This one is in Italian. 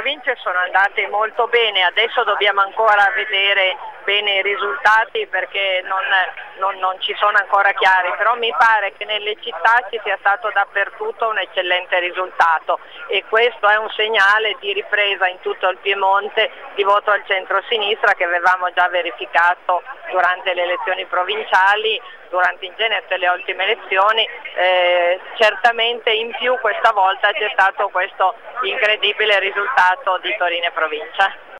province sono andate molto bene, adesso dobbiamo ancora vedere bene i risultati perché non ci sono ancora chiari, però mi pare che nelle città ci sia stato dappertutto un eccellente risultato e questo è un segnale di ripresa in tutto il Piemonte di voto al centro-sinistra che avevamo già verificato durante le elezioni provinciali, durante in genere le ultime elezioni. Certamente in più questa volta c'è stato questo incredibile risultato di Torino e provincia.